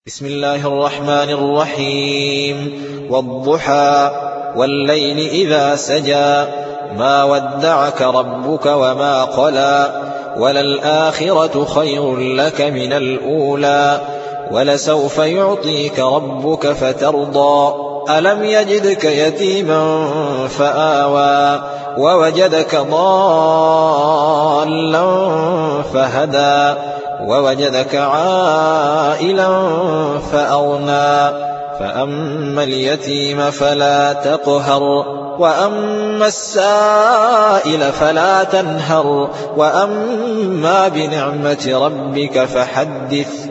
بسم الله الرحمن الرحيم والضحى والليل إذا سجى ما ودعك ربك وما قلى وللآخرة خير لك من الأولى ولسوف يعطيك ربك فترضى ألم يجدك يتيما فآوى ووجدك ضالا فهدى ووجدك عائلا فأغنى فأما اليتيم فلا تقهر وأما السائل فلا تنهر وأما بنعمة ربك فحدث